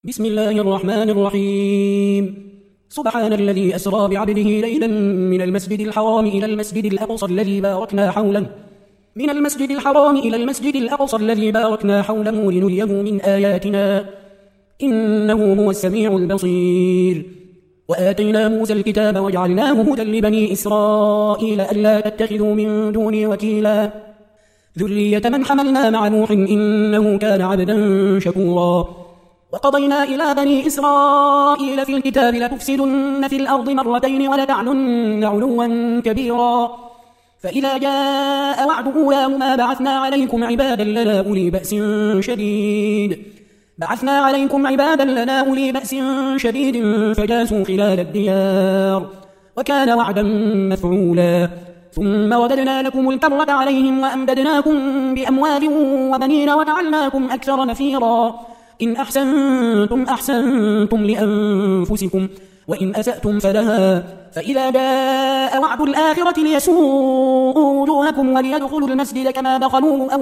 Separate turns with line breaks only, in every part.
بسم الله الرحمن الرحيم. سبحان الذي أسرى بعبده ليلا من المسجد الحرام إلى المسجد الأقصى الذي باركنا حوله لنريه من آياتنا إنه هو السميع البصير. وآتينا موسى الكتاب وجعلناه هدى لبني إسرائيل ألا تتخذوا من دوني وكيلا ذرية من حملنا مع نوح إنه كان عبدا شكورا. وقضينا إلى بني إسرائيل في الكتاب لتفسدن في الأرض مرتين ولتعلن علوا كبيرا فإذا جاء وعد أولاهما بعثنا عليكم عبادا لنا أولي بأس شديد فجاسوا خلال الديار وكان وعدا مفعولا. ثم رددنا لكم الكرة عليهم وأمددناكم بأموال وبنين وجعلناكم أكثر نفيرا. إن أحسنتم لأنفسكم وإن أسأتم فلها فإذا جاء وعد الآخرة ليسوءوا وجوهكم وليدخلوا المسجد كما دخلوه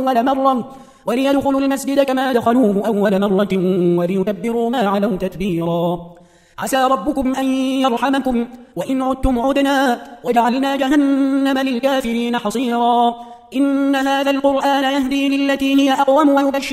أول مرة وليتبروا ما علوا تتبيرا. عسى ربكم أن يرحمكم وإن عدتم عدنا وجعلنا جهنم للكافرين حصيرا. إن هذا القرآن يهدي للتي هي أقوم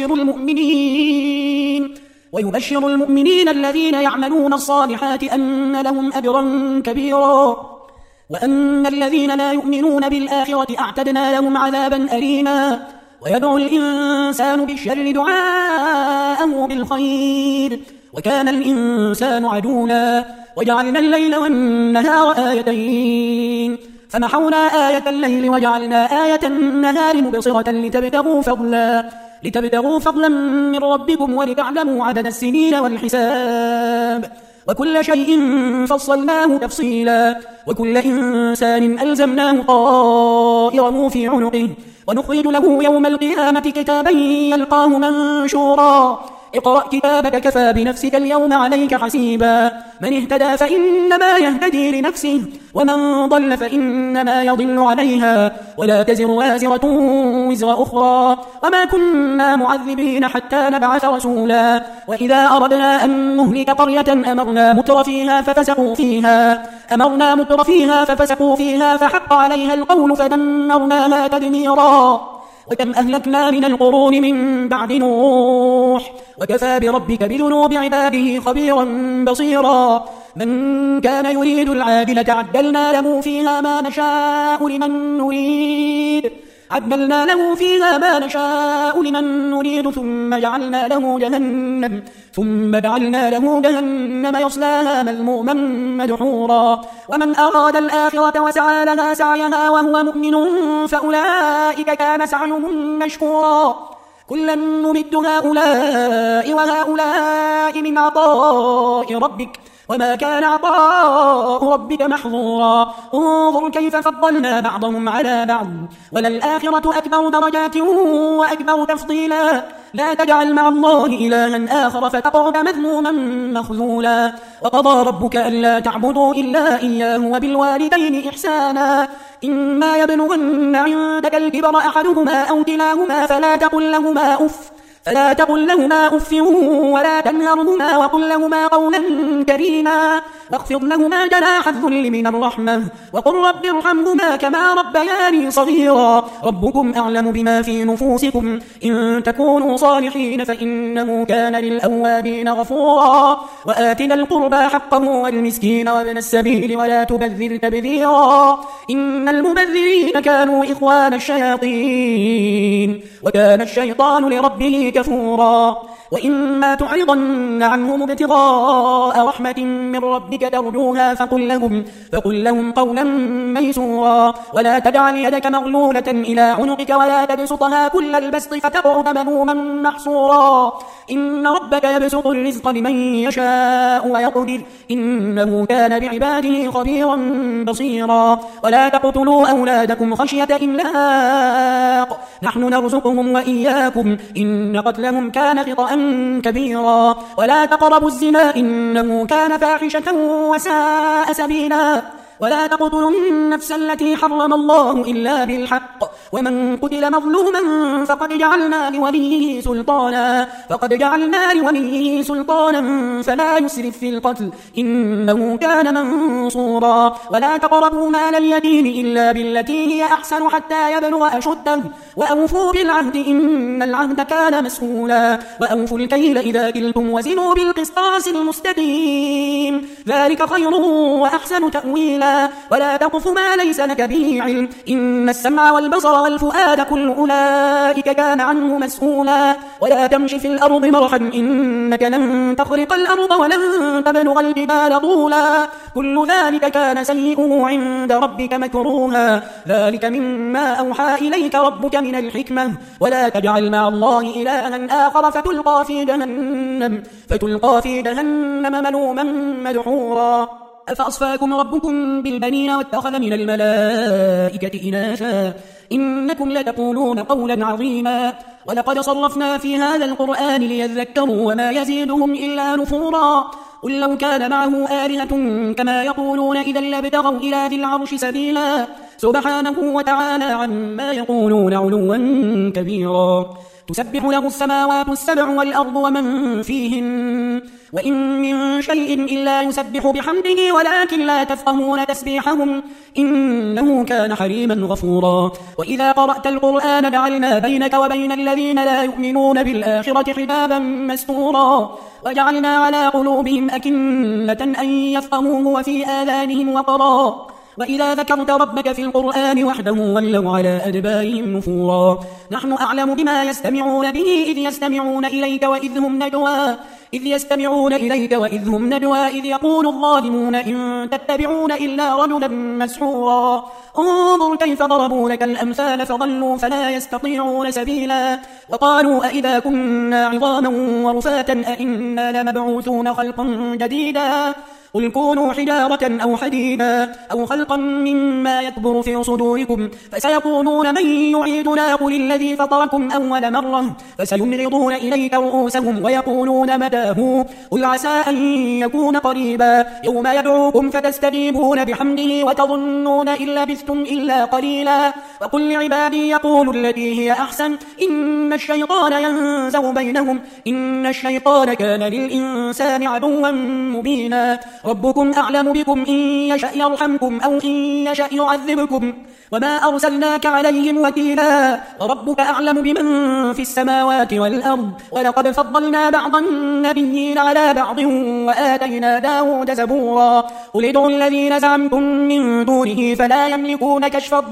ويبشر المؤمنين الذين يعملون الصالحات أن لهم أجرا كبيرا وأن الذين لا يؤمنون بالآخرة أعتدنا لهم عذابا أليما. ويدعو الإنسان بالشر دعاءه بالخير وكان الإنسان عجولا. وجعلنا الليل والنهار آيتين فمحونا آية الليل وجعلنا آية النهار مبصرة لتبتغوا فضلا من ربكم ولتعلموا عدد السنين والحساب وكل شيء فصلناه تفصيلا. وكل إنسان ألزمناه طائره في عنقه ونخرج له يوم القيامة كتابا يلقاه منشورا. اقرأ كتابك كفى بنفسك اليوم عليك حسيبا. من اهتدى فإنما يهتدي لنفسه ومن ضل فإنما يضل عليها ولا تزر وازرة وزر أخرى وما كنا معذبين حتى نبعث رسولا. وإذا أردنا أن نهلك قرية أمرنا متر فيها ففسقوا فيها فحق عليها القول فدمرناها تدميرا. وكم أهلكنا من القرون من بعد نوح وكفى بربك بذنوب عباده خبيرا بصيرا. من كان يريد العاجلة عجلنا له فيها ما نشاء لمن نريد ثم جعلنا له جهنم يصلاها مذموما مدحورا. ومن أراد الآخرة وسعى لها سعيها وهو مؤمن فأولئك كان سعيهم مشكورا. كلا نمد هؤلاء وهؤلاء من عطاء ربك وما كان عطاء ربك محظورا. انظر كيف فضلنا بعضهم على بعض وللآخرة أكبر درجات وأكبر تفضيلا. لا تجعل مع الله إلها آخر فتقعد مذموما مخذولا. وقضى ربك ألا تعبدوا إلا إياه وبالوالدين إحسانا. إما يبلغن عندك الكبر أحدهما أو كلاهما فلا تقل لهما أف ولا تنهرهما وقل لهما قولا كريما واخفض لهما جناح الذل من الرحمة وقل رب ارحمهما كما ربياني صغيرا. ربكم أعلم بما في نفوسكم إن تكونوا صالحين فإنه كان للأوابين غفورا. وآتنا القربى حقه والمسكين وابن السبيل ولا تبذر تبذيرا إن المبذرين كانوا إخوان الشياطين وكان الشيطان لربه كفورا. وإما تعرضن عنهم ابتغاء رحمة من ربك ترجوها فقل لهم قولا ميسورا. ولا تجعل يدك مغلولة إلى عنقك ولا تبسطها كل البسط فتقعد مذموما محسورا. إن ربك يبسط الرزق لمن يشاء ويقدر إنه كان بعباده خبيرا بصيرا. ولا تقتلوا أولادكم خشية إملاق نحن نرزقهم وإياكم إن قتلهم كان خطأ كبيرا. ولا تقربوا الزنا إنه كان فاحشة وساء سبيلا. ولا تقتلوا النفس التي حرم الله إلا بالحق ومن قتل مظلوما فقد جعلنا لوليه سلطانا فلا يسرف في القتل إنه كان منصورا ولا تقربوا مال اليتيم إلا بالتي هي أحسن حتى يبلغ أشده وأوفوا بالعهد إن العهد كان مسؤولا وأوفوا الكيل إذا كلتم وزنوا بالقسطاس المستقيم ذلك خير وأحسن تأويلا ولا تقف ما ليس لك به علم إن السمع والبصر والفؤاد كل أولئك كان عنه مسؤولا ولا تمش في الأرض مرحا إنك لن تخرق الأرض ولن تبلغ الجبال طولا كل ذلك كان سيئه عند ربك مكروها ذلك مما أوحى إليك ربك من الحكمة ولا تجعل مع الله إلها آخر فتلقى في جهنم ملوما مدحورا أفأصفاكم ربكم بالبنين واتخذ من الملائكة إناثا إنكم لتقولون قولا عظيما ولقد صرفنا في هذا القرآن ليذكروا وما يزيدهم إلا نفورا قل لو كان معه آلهة كما يقولون إذا لابتغوا إلى ذي العرش سبيلا سبحانه وتعالى عما يقولون علوا كبيرا تسبح له السماوات السبع والأرض ومن فيهن وإن من شيء إلا يسبح بحمده ولكن لا تفقهون تسبيحهم إنه كان حليما غفورا وإذا قرأت القرآن جعلنا بينك وبين الذين لا يؤمنون بالآخرة حجابا مستورا وجعلنا على قلوبهم أكنة أن يفقهوه وفي آذانهم وقرا وإذا ذكرت ربك في القرآن وحده ولوا على أدبارهم نفورا نحن أعلم بما يستمعون به إذ يستمعون إليك وإذ هم نجوى إذ يقول الظالمون إن تتبعون إلا رجلا مسحورا انظر كيف ضربوا لك الأمثال فضلوا فلا يستطيعون سبيلا وقالوا أئذا كنا عظاما ورفاتا أئنا لمبعوثون خلقا جديدا قل كونوا حجارة أو حديدا أو خلقا مما يكبر في صدوركم فسيقولون من يعيدنا قل الذي فطركم أول مرة فسينغضون إليك رؤوسهم ويقولون متى قل عسى أن يكون قريبا يوم يدعوكم فتستجيبون بحمده وتظنون إن لبثتم إلا قليلا وقل لعبادي يقولوا التي هي أحسن إن الشيطان ينزغ بينهم إن الشيطان كان للإنسان عدوا مبينا ربكم أعلم بكم إن يشأ يرحمكم أو إن يشأ يعذبكم وما أرسلناك عليهم وكيلا وربك أعلم بمن في السماوات والأرض ولقد فضلنا بعض النبيين على بعض وآتينا داود زبورا قل ادعوا الذين زعمتم من دونه فلا يملكون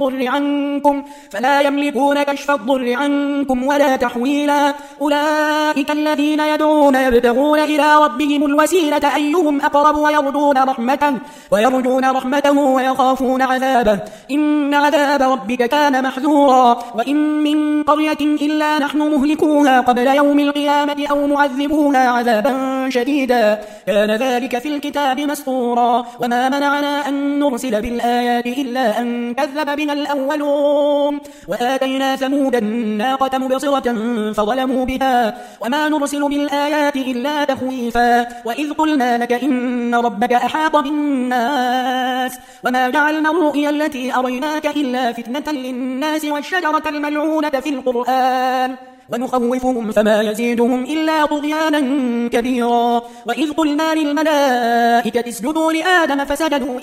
كشف الضر عنكم ولا تحويلا أولئك الذين يدعون يبتغون إلى ربهم الوسيلة أيهم أقرب ويرجون رحمته ويخافون عذابه إن عذاب ربك كان محذورا وإن من قرية إلا نحن مهلكوها قبل يوم القيامة أو معذبوها عذابا شديدا كان ذلك في الكتاب مسطورا وما منعنا أن نرسل بالآيات إلا أن كذب بنا الأولون وآتينا ثمود الناقة مبصرة فظلموا بها وما نرسل بالآيات إلا تخويفا وإذ قلنا لك إن ربك أحاط بالناس وما جعلنا الرؤيا التي أريناك إلا فتنة للناس والشجرة الملعونة في القرآن ونخوفهم فما يزيدهم إلا طغيانا كبيرا وإذ قلنا للملائكة اسجدوا لآدم فسجدوا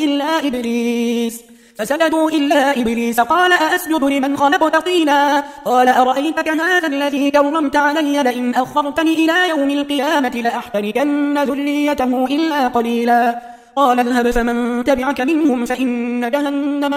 إلا إبليس قال أأسجد لمن خلقت طينا قال أرأيتك هذا الذي كرمت علي لئن أخرتني إلى يوم القيامة لأحتركن ذريته إلا قليلا قال اذهب فمن تبعك منهم فإن جهنم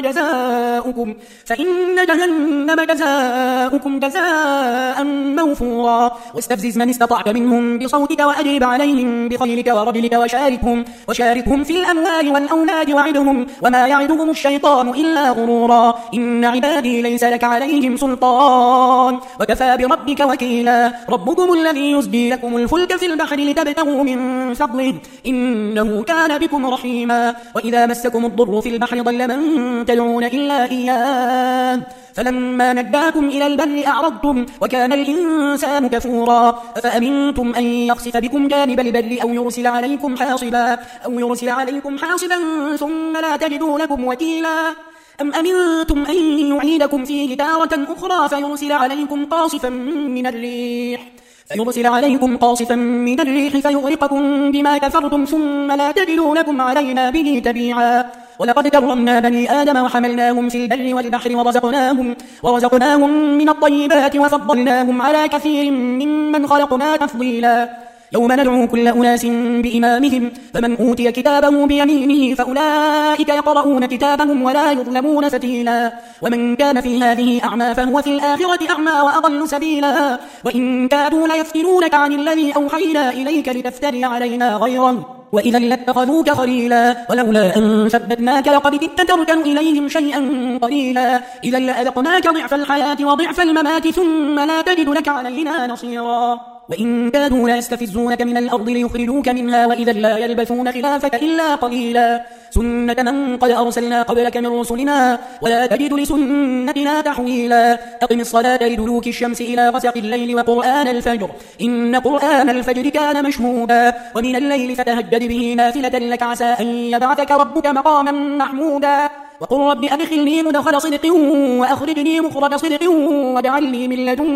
جزاؤكم جزاء موفورا واستفزز من استطعت منهم بصوتك وأجلب عليهم بخيلك ورجلك وشاركهم في الأموال والأولاد وعدهم وما يعدهم الشيطان إلا غرورا إن عبادي ليس لك عليهم سلطان وكفى بربك وكيلا ربكم الذي يزجي لكم الفلك في البحر لتبتغوا من فضله إنه كان بكم رحيما وإذا مسكم الضر في البحر ضل من تدعون إلا إياه فلما نجاكم إلى البر أعرضتم وكان الإنسان كفورا أفأمنتم أن يخسف بكم جانب البر أو يرسل عليكم حاصبا ثم لا تجدوا لكم وكيلا أم أمنتم أن يعيدكم فيه تارة أخرى فيرسل عليكم قاصفا من الريح فيغرقكم بما كفرتم ثم لا تجدوا لكم علينا به تبيعا ولقد كرمنا بني آدم وحملناهم في البر والبحر ورزقناهم من الطيبات وفضلناهم على كثير ممن خلقنا تفضيلا يوم ندعو كل أناس بإمامهم فمن أوتي كتابه بيمينه فأولئك يقرؤون كتابهم ولا يظلمون فتيلا ومن كان في هذه أعمى فهو في الآخرة أعمى وأضل سبيلا وإن كادوا ليفتنونك عن الذي أوحينا إليك لتفتري علينا غيره وإذا لاتخذوك خليلا ولولا أن ثبتناك لقد كدت تركن إليهم شيئا قليلا إذا لأذقناك ضعف الحياة وضعف الممات ثم لا تجد لك علينا نصيرا وإن كادوا ليستفزونك من الأرض ليخرجوك منها وإذا لا يلبثون خلافك إلا قليلا سنة من قد أرسلنا قبلك من رسلنا ولا تجد لسنتنا تحويلا أقم الصلاة لدلوك الشمس إلى غسق الليل وقرآن الفجر إن قرآن الفجر كان مشهودا ومن الليل فتهجد به نافلة لك عسى أن يبعثك ربك مقاما محمودا وقل رب أدخلني مدخل صدق وأخرجني مخرج صدق واجعل لي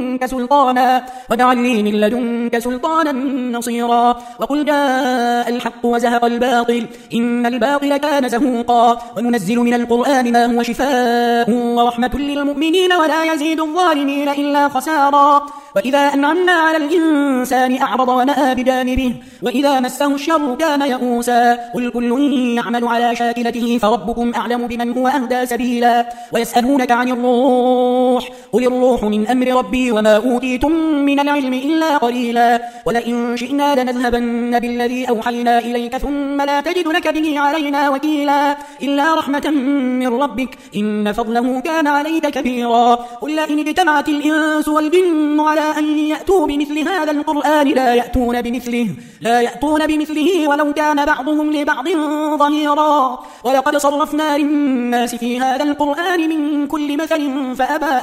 من لدنك سلطانا نصيرا وقل جاء الحق وزهق الباطل إن الباطل كان زهوقا وننزل من القرآن ما هو شفاء ورحمة للمؤمنين ولا يزيد الظالمين إلا خسارا وإذا أنعمنا على الإنسان أعرض ونأى بجانبه وإذا مسه الشر كان يئوسا قل كل يعمل على شاكلته فربكم أعلم بمن هو أهدى سبيلا ويسألونك عن الروح قل الروح من أمر ربي وما أوتيتم من العلم إلا قليلا ولئن شئنا لنذهبن بالذي أوحينا إليك ثم لا تجد لك به علينا وكيلا إلا رحمة من ربك إن فضله كان عليك كبيرا قل لئن اجتمعت الإنس والجن على أن يأتوا بمثل هذا القرآن لا يأتون بمثله ولو كان بعضهم لبعض ظهيرا ولقد صرفنا للناس في هذا القرآن من كل مثل فأبى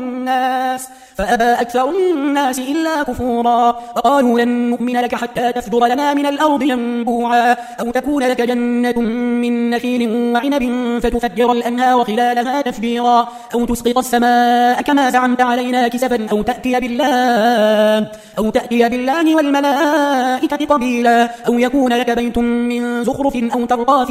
أكثر الناس إلا كفورا وقالوا لن نؤمن لك حتى تفجر لنا من الأرض ينبوعا أو تكون لك جنة من نخيل وعنب فتفجر الأنهار خلالها تفجيرا أو تسقط السماء كما زعمت علينا كسفا أو تأتي بالله والملائكة قبيلا أو يكون لك بيت من زخرف أو ترقى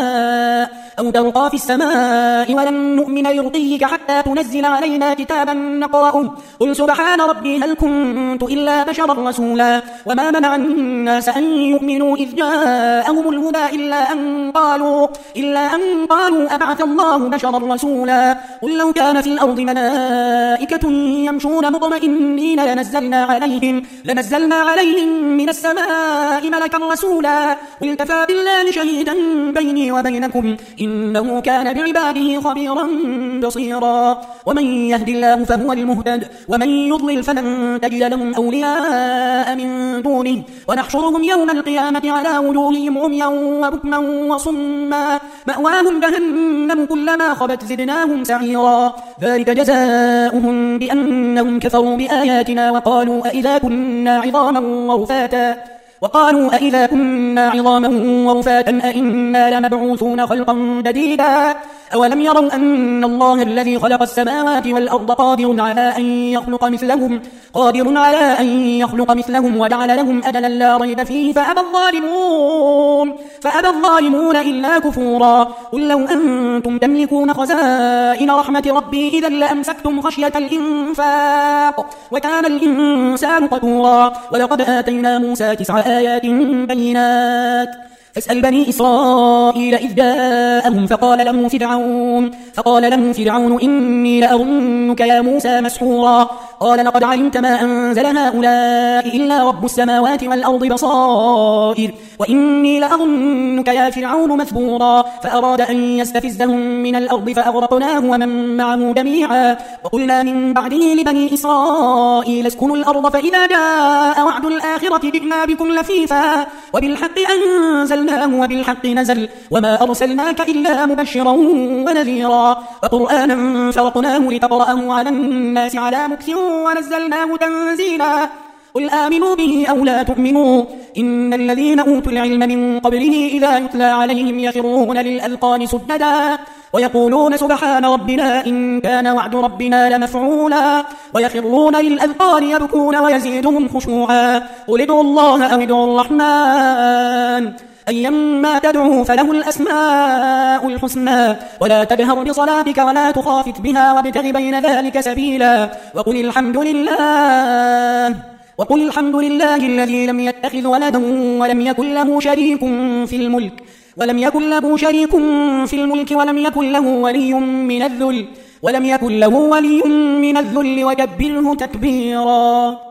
في السماء ولن نؤمن لرقيك حتى تنزل علينا كتابا نقرأه قل سبحان ربي هل كنت إلا بشرا رسولا وما منع الناس أن يؤمنوا إذ جاءهم الهدى إلا أن قالوا أبعث الله بشرا رسولا قل لو كان في الأرض ملائكة يمشون مطمئنين لنزلنا عليهم من السماء ملكا رسولا قل كفى بالله شهيدا بيني وبينكم إنه كان بعباده خبيرا بصيرا ومن يهد الله فهو المهتد ومن يضلل فلن تجد لهم أولياء من دونه ونحشرهم يوم القيامة على وجوههم عميا وبكما وصما مأواهم جهنم كلما خبت زدناهم سعيرا ذلك جزاؤهم بأنهم كفروا بآياتنا وقالوا أئذا كنا عظاما ورفاتا أئنا لمبعوثون خلقا جديدا أولم يروا أن الله الذي خلق السماوات والأرض قادر على أن يخلق مثلهم وجعل لهم أجلا لا ريب فيه فأبى الظالمون إلا كفورا قل لو أنتم تملكون خزائن رحمة ربي إذا لأمسكتم خشية الإنفاق وكان الإنسان قتورا ولقد آتينا موسى 9 آيات بينات فاسأل بني إسرائيل إذ جاءهم فقال له فرعون إني لأظنك يا موسى مسحورا قال لقد علمت ما أنزل هؤلاء إلا رب السماوات والأرض بصائر وإني لأظنك يا فرعون مثبورا فأراد أن يستفزهم من الأرض فأغرقناه ومن معه جميعا وقلنا من بعده لبني إسرائيل اسكنوا الأرض فإذا جاء وعد الآخرة جئنا بكم لفيفا وبالحق أنزلناه وبالحق نزل وما أرسلناك إلا مبشرا ونذيرا وقرآنا فرقناه لتقرأه على الناس على مكث ونزلناه تنزيلا قل آمنوا به أو لا تؤمنوا إن الذين أوتوا العلم من قبله إذا يتلى عليهم يخرون للأذقان سجدا ويقولون سبحان ربنا إن كان وعد ربنا لمفعولا ويخرون للأذقان يبكون ويزيدهم خشوعا قل ادعوا الله أو ادعوا الرحمن أيما تدعوا فله الأسماء الحسنى ولا تجهر بصلاتك ولا تخافت بها وابتغ بين ذلك سبيلا وقل الحمد لله الذي لم يتخذ ولدا ولم يكن له شريك في الملك ولم يكن له ولي من الذل وكبره تكبيرا.